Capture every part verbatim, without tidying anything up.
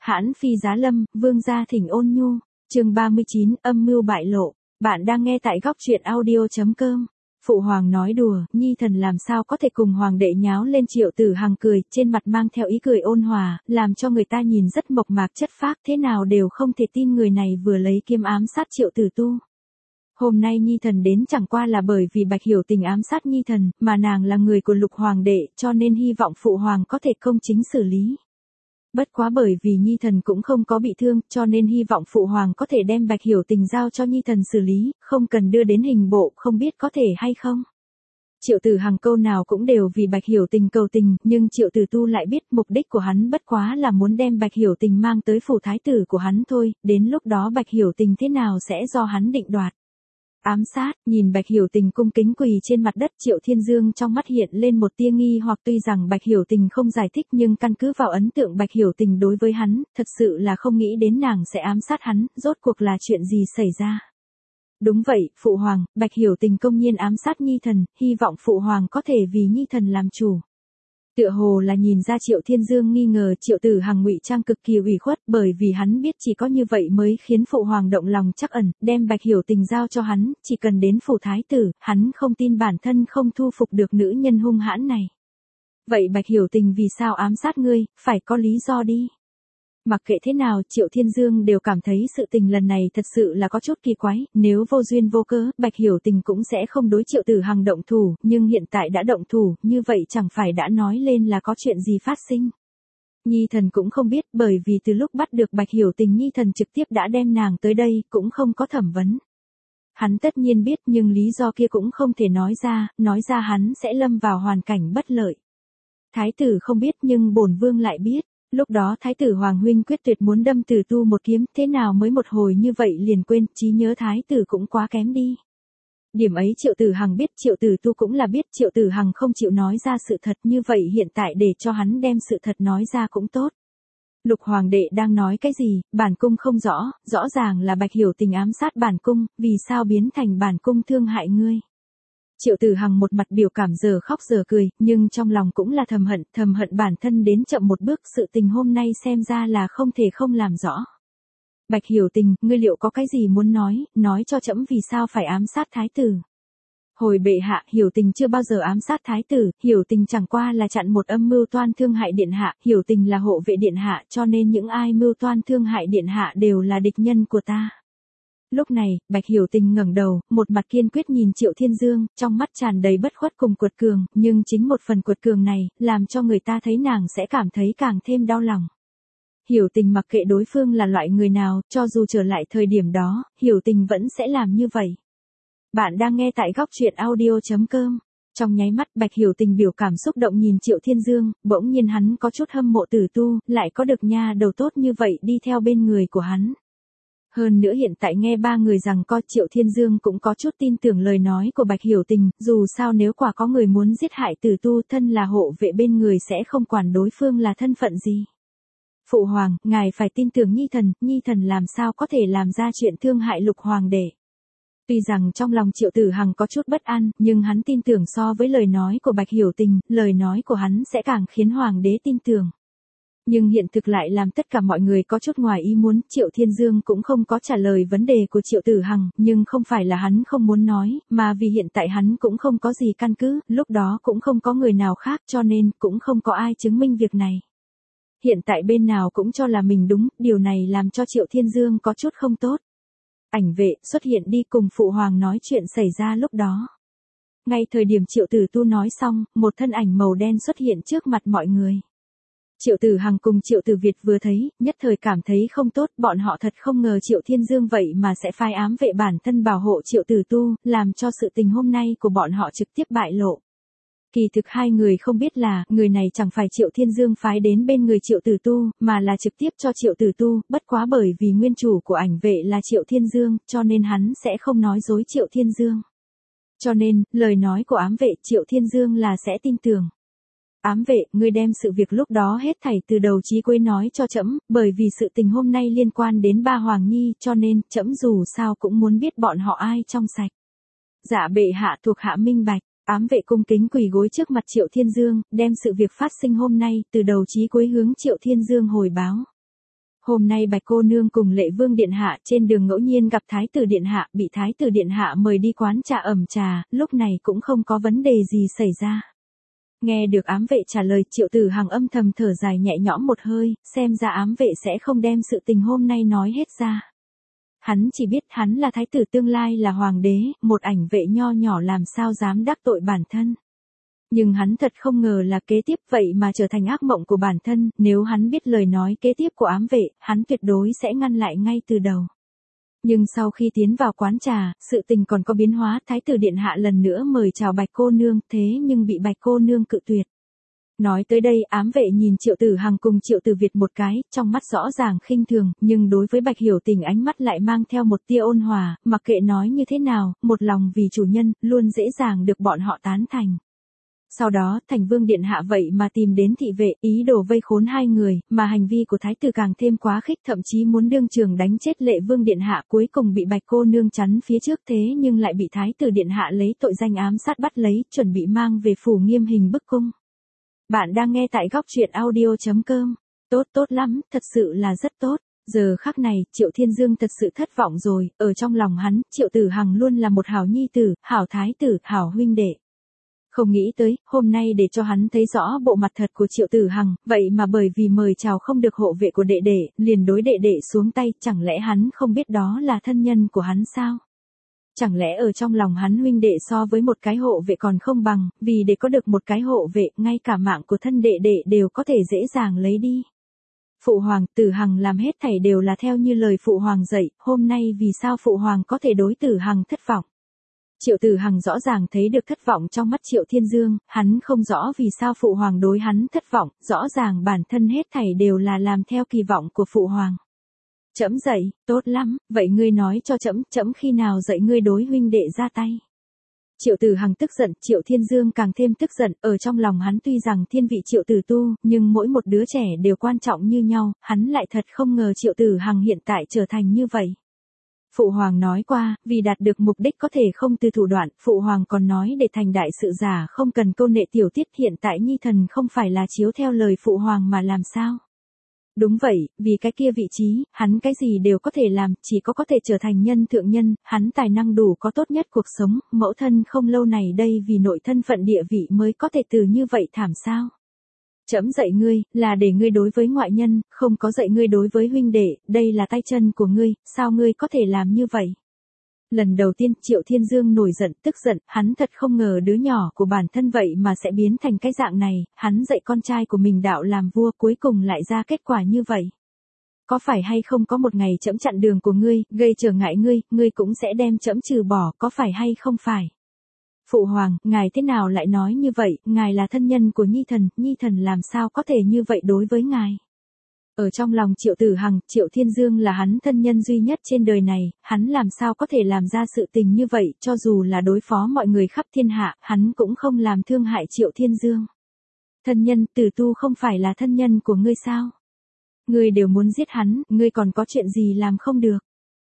Hãn phi giá lâm, vương gia thỉnh ôn nhu, chương ba mươi chín, âm mưu bại lộ. Bạn đang nghe tại góc truyện audio chấm com. Phụ hoàng nói đùa, nhi thần làm sao có thể cùng hoàng đệ nháo lên. Triệu Tử Hằng cười, trên mặt mang theo ý cười ôn hòa, làm cho người ta nhìn rất mộc mạc chất phác, thế nào đều không thể tin người này vừa lấy kiếm ám sát Triệu Tử Tu. Hôm nay nhi thần đến chẳng qua là bởi vì Bạch Hiểu Tình ám sát nhi thần, mà nàng là người của Lục hoàng đệ, cho nên hy vọng phụ hoàng có thể công chính xử lý. Bất quá bởi vì nhi thần cũng không có bị thương, cho nên hy vọng phụ hoàng có thể đem Bạch Hiểu Tình giao cho nhi thần xử lý, không cần đưa đến hình bộ, không biết có thể hay không. Triệu Tử Hằng câu nào cũng đều vì Bạch Hiểu Tình cầu tình, nhưng Triệu Tử Tu lại biết mục đích của hắn bất quá là muốn đem Bạch Hiểu Tình mang tới phủ thái tử của hắn thôi, đến lúc đó Bạch Hiểu Tình thế nào sẽ do hắn định đoạt. Ám sát, nhìn Bạch Hiểu Tình cung kính quỳ trên mặt đất, Triệu Thiên Dương trong mắt hiện lên một tia nghi hoặc, tuy rằng Bạch Hiểu Tình không giải thích nhưng căn cứ vào ấn tượng Bạch Hiểu Tình đối với hắn, thật sự là không nghĩ đến nàng sẽ ám sát hắn, rốt cuộc là chuyện gì xảy ra. Đúng vậy, phụ hoàng, Bạch Hiểu Tình công nhiên ám sát nhi thần, hy vọng phụ hoàng có thể vì nhi thần làm chủ. Tựa hồ là nhìn ra Triệu Thiên Dương nghi ngờ, Triệu Tử Hằng ngụy trang cực kỳ ủy khuất, bởi vì hắn biết chỉ có như vậy mới khiến phụ hoàng động lòng trắc ẩn, đem Bạch Hiểu Tình giao cho hắn, chỉ cần đến phủ thái tử, hắn không tin bản thân không thu phục được nữ nhân hung hãn này. Vậy Bạch Hiểu Tình vì sao ám sát ngươi, phải có lý do đi. Mặc kệ thế nào, Triệu Thiên Dương đều cảm thấy sự tình lần này thật sự là có chút kỳ quái, nếu vô duyên vô cớ, Bạch Hiểu Tình cũng sẽ không đối Triệu Tử Hằng động thủ, nhưng hiện tại đã động thủ, như vậy chẳng phải đã nói lên là có chuyện gì phát sinh. Nhi thần cũng không biết, bởi vì từ lúc bắt được Bạch Hiểu Tình Nhi thần trực tiếp đã đem nàng tới đây, cũng không có thẩm vấn. Hắn tất nhiên biết nhưng lý do kia cũng không thể nói ra, nói ra hắn sẽ lâm vào hoàn cảnh bất lợi. Thái tử không biết nhưng bổn vương lại biết. Lúc đó Thái tử Hoàng huynh quyết tuyệt muốn đâm Tử Tu một kiếm, thế nào mới một hồi như vậy liền quên, trí nhớ Thái tử cũng quá kém đi. Điểm ấy Triệu Tử Hằng biết, Triệu Tử Tu cũng là biết, Triệu Tử Hằng không chịu nói ra sự thật, như vậy hiện tại để cho hắn đem sự thật nói ra cũng tốt. Lục hoàng đệ đang nói cái gì, bản cung không rõ, rõ ràng là Bạch Hiểu Tình ám sát bản cung, vì sao biến thành bản cung thương hại ngươi. Triệu Tử Hằng một mặt biểu cảm giờ khóc giờ cười, nhưng trong lòng cũng là thầm hận, thầm hận bản thân đến chậm một bước, sự tình hôm nay xem ra là không thể không làm rõ. Bạch Hiểu Tình, ngươi liệu có cái gì muốn nói, nói cho trẫm vì sao phải ám sát thái tử. Hồi bệ hạ, Hiểu Tình chưa bao giờ ám sát thái tử, Hiểu Tình chẳng qua là chặn một âm mưu toan thương hại điện hạ, Hiểu Tình là hộ vệ điện hạ, cho nên những ai mưu toan thương hại điện hạ đều là địch nhân của ta. Lúc này, Bạch Hiểu Tình ngẩng đầu, một mặt kiên quyết nhìn Triệu Thiên Dương, trong mắt tràn đầy bất khuất cùng cuột cường, nhưng chính một phần cuột cường này, làm cho người ta thấy nàng sẽ cảm thấy càng thêm đau lòng. Hiểu Tình mặc kệ đối phương là loại người nào, cho dù trở lại thời điểm đó, Hiểu Tình vẫn sẽ làm như vậy. Bạn đang nghe tại góc truyện audio chấm com. Trong nháy mắt Bạch Hiểu Tình biểu cảm xúc động nhìn Triệu Thiên Dương, bỗng nhiên hắn có chút hâm mộ Tử Tu, lại có được nha đầu tốt như vậy đi theo bên người của hắn. Hơn nữa hiện tại nghe ba người rằng co, Triệu Thiên Dương cũng có chút tin tưởng lời nói của Bạch Hiểu Tình, dù sao nếu quả có người muốn giết hại Tử Tu, thân là hộ vệ bên người sẽ không quản đối phương là thân phận gì. Phụ hoàng, ngài phải tin tưởng nhi thần, nhi thần làm sao có thể làm ra chuyện thương hại Lục hoàng đệ. Tuy rằng trong lòng Triệu Tử Hằng có chút bất an, nhưng hắn tin tưởng so với lời nói của Bạch Hiểu Tình, lời nói của hắn sẽ càng khiến hoàng đế tin tưởng. Nhưng hiện thực lại làm tất cả mọi người có chút ngoài ý muốn, Triệu Thiên Dương cũng không có trả lời vấn đề của Triệu Tử Hằng, nhưng không phải là hắn không muốn nói, mà vì hiện tại hắn cũng không có gì căn cứ, lúc đó cũng không có người nào khác cho nên cũng không có ai chứng minh việc này. Hiện tại bên nào cũng cho là mình đúng, điều này làm cho Triệu Thiên Dương có chút không tốt. Ảnh vệ xuất hiện đi cùng phụ hoàng nói chuyện xảy ra lúc đó. Ngay thời điểm Triệu Tử Tu nói xong, một thân ảnh màu đen xuất hiện trước mặt mọi người. Triệu Tử Hằng cùng Triệu Tử Việt vừa thấy, nhất thời cảm thấy không tốt, bọn họ thật không ngờ Triệu Thiên Dương vậy mà sẽ phái ám vệ bản thân bảo hộ Triệu Tử Tu, làm cho sự tình hôm nay của bọn họ trực tiếp bại lộ. Kỳ thực hai người không biết là, người này chẳng phải Triệu Thiên Dương phái đến bên người Triệu Tử Tu, mà là trực tiếp cho Triệu Tử Tu, bất quá bởi vì nguyên chủ của ảnh vệ là Triệu Thiên Dương, cho nên hắn sẽ không nói dối Triệu Thiên Dương. Cho nên, lời nói của ám vệ Triệu Thiên Dương là sẽ tin tưởng. Ám vệ, ngươi đem sự việc lúc đó hết thảy từ đầu chí cuối nói cho trẫm, bởi vì sự tình hôm nay liên quan đến ba hoàng nhi, cho nên trẫm dù sao cũng muốn biết bọn họ ai trong sạch. Dạ bệ hạ, thuộc hạ minh bạch. Ám vệ cung kính quỳ gối trước mặt Triệu Thiên Dương, đem sự việc phát sinh hôm nay từ đầu chí cuối hướng Triệu Thiên Dương hồi báo. Hôm nay Bạch cô nương cùng Lệ Vương điện hạ trên đường ngẫu nhiên gặp Thái tử điện hạ, bị Thái tử điện hạ mời đi quán trà ẩm trà, lúc này cũng không có vấn đề gì xảy ra. Nghe được ám vệ trả lời, Triệu Tử Hằng âm thầm thở dài nhẹ nhõm một hơi, xem ra ám vệ sẽ không đem sự tình hôm nay nói hết ra. Hắn chỉ biết hắn là thái tử tương lai là hoàng đế, một ảnh vệ nho nhỏ làm sao dám đắc tội bản thân. Nhưng hắn thật không ngờ là kế tiếp vậy mà trở thành ác mộng của bản thân, nếu hắn biết lời nói kế tiếp của ám vệ, hắn tuyệt đối sẽ ngăn lại ngay từ đầu. Nhưng sau khi tiến vào quán trà, sự tình còn có biến hóa, Thái tử điện hạ lần nữa mời chào Bạch cô nương, thế nhưng bị Bạch cô nương cự tuyệt. Nói tới đây, ám vệ nhìn Triệu Tử Hằng cùng Triệu Tử Việt một cái, trong mắt rõ ràng khinh thường, nhưng đối với Bạch Hiểu Tình ánh mắt lại mang theo một tia ôn hòa, mặc kệ nói như thế nào, một lòng vì chủ nhân, luôn dễ dàng được bọn họ tán thành. Sau đó, Thành Vương điện hạ vậy mà tìm đến thị vệ, ý đồ vây khốn hai người, mà hành vi của thái tử càng thêm quá khích, thậm chí muốn đương trường đánh chết Lệ Vương điện hạ, cuối cùng bị Bạch cô nương chắn phía trước, thế nhưng lại bị thái tử điện hạ lấy tội danh ám sát bắt lấy, chuẩn bị mang về phủ nghiêm hình bức cung. Bạn đang nghe tại góc truyện audio chấm com. Tốt tốt lắm, thật sự là rất tốt. Giờ khắc này, Triệu Thiên Dương thật sự thất vọng rồi, ở trong lòng hắn, Triệu Tử Hằng luôn là một hảo nhi tử, hảo thái tử, hảo huynh đệ. Không nghĩ tới, hôm nay để cho hắn thấy rõ bộ mặt thật của Triệu Tử Hằng, vậy mà bởi vì mời chào không được hộ vệ của đệ đệ, liền đối đệ đệ xuống tay, chẳng lẽ hắn không biết đó là thân nhân của hắn sao? Chẳng lẽ ở trong lòng hắn huynh đệ so với một cái hộ vệ còn không bằng, vì để có được một cái hộ vệ, ngay cả mạng của thân đệ đệ đều có thể dễ dàng lấy đi. Phụ hoàng, Tử Hằng làm hết thảy đều là theo như lời phụ hoàng dạy, hôm nay vì sao phụ hoàng có thể đối Tử Hằng thất vọng? Triệu Tử Hằng rõ ràng thấy được thất vọng trong mắt Triệu Thiên Dương, hắn không rõ vì sao phụ hoàng đối hắn thất vọng, rõ ràng bản thân hết thảy đều là làm theo kỳ vọng của phụ hoàng. Trẫm dạy, tốt lắm, vậy ngươi nói cho trẫm, trẫm khi nào dạy ngươi đối huynh đệ ra tay. Triệu Tử Hằng tức giận, Triệu Thiên Dương càng thêm tức giận, ở trong lòng hắn tuy rằng thiên vị Triệu Tử Tu, nhưng mỗi một đứa trẻ đều quan trọng như nhau, hắn lại thật không ngờ Triệu Tử Hằng hiện tại trở thành như vậy. Phụ hoàng nói qua, vì đạt được mục đích có thể không từ thủ đoạn, phụ hoàng còn nói để thành đại sự giả không cần câu nệ tiểu tiết, hiện tại nhi thần không phải là chiếu theo lời phụ hoàng mà làm sao? Đúng vậy, vì cái kia vị trí, hắn cái gì đều có thể làm, chỉ có có thể trở thành nhân thượng nhân, hắn tài năng đủ có tốt nhất cuộc sống, mẫu thân không lâu này đây vì nội thân phận địa vị mới có thể từ như vậy thảm sao? Trẫm dạy ngươi, là để ngươi đối với ngoại nhân, không có dạy ngươi đối với huynh đệ, đây là tay chân của ngươi, sao ngươi có thể làm như vậy? Lần đầu tiên Triệu Thiên Dương nổi giận, tức giận, hắn thật không ngờ đứa nhỏ của bản thân vậy mà sẽ biến thành cái dạng này, hắn dạy con trai của mình đạo làm vua cuối cùng lại ra kết quả như vậy. Có phải hay không có một ngày trẫm chặn đường của ngươi, gây trở ngại ngươi, ngươi cũng sẽ đem trẫm trừ bỏ, có phải hay không phải? Phụ hoàng, ngài thế nào lại nói như vậy, ngài là thân nhân của nhi thần, nhi thần làm sao có thể như vậy đối với ngài? Ở trong lòng Triệu Tử Hằng, Triệu Thiên Dương là hắn thân nhân duy nhất trên đời này, hắn làm sao có thể làm ra sự tình như vậy, cho dù là đối phó mọi người khắp thiên hạ, hắn cũng không làm thương hại Triệu Thiên Dương. Thân nhân, Tử Tu không phải là thân nhân của ngươi sao? Ngươi đều muốn giết hắn, ngươi còn có chuyện gì làm không được?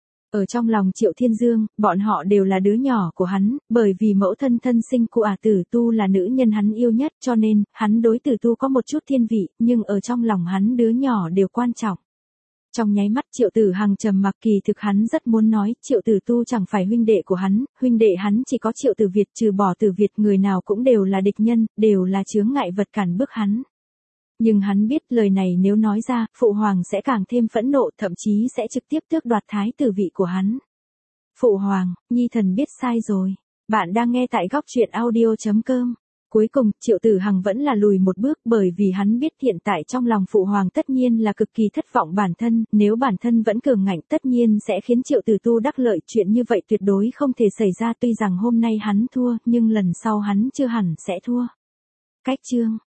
Ở trong lòng Triệu Thiên Dương, bọn họ đều là đứa nhỏ của hắn, bởi vì mẫu thân thân sinh của ả Tử Tu là nữ nhân hắn yêu nhất, cho nên, hắn đối Tử Tu có một chút thiên vị, nhưng ở trong lòng hắn đứa nhỏ đều quan trọng. Trong nháy mắt Triệu Tử Hằng trầm mặc, kỳ thực hắn rất muốn nói, Triệu Tử Tu chẳng phải huynh đệ của hắn, huynh đệ hắn chỉ có Triệu Tử Việt, trừ bỏ Tử Việt người nào cũng đều là địch nhân, đều là chướng ngại vật cản bước hắn. Nhưng hắn biết lời này nếu nói ra, phụ hoàng sẽ càng thêm phẫn nộ, thậm chí sẽ trực tiếp tước đoạt thái tử vị của hắn. Phụ hoàng, nhi thần biết sai rồi. Bạn đang nghe tại góc truyện audio chấm com. Cuối cùng, Triệu Tử Hằng vẫn là lùi một bước, bởi vì hắn biết hiện tại trong lòng phụ hoàng tất nhiên là cực kỳ thất vọng bản thân, nếu bản thân vẫn cường ngạnh tất nhiên sẽ khiến Triệu Tử Tu đắc lợi, chuyện như vậy tuyệt đối không thể xảy ra, tuy rằng hôm nay hắn thua, nhưng lần sau hắn chưa hẳn sẽ thua. Cách chương